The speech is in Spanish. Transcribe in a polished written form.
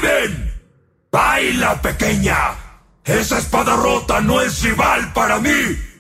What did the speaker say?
Raven. Baila, pequeña. Esa espada rota no es rival para mí.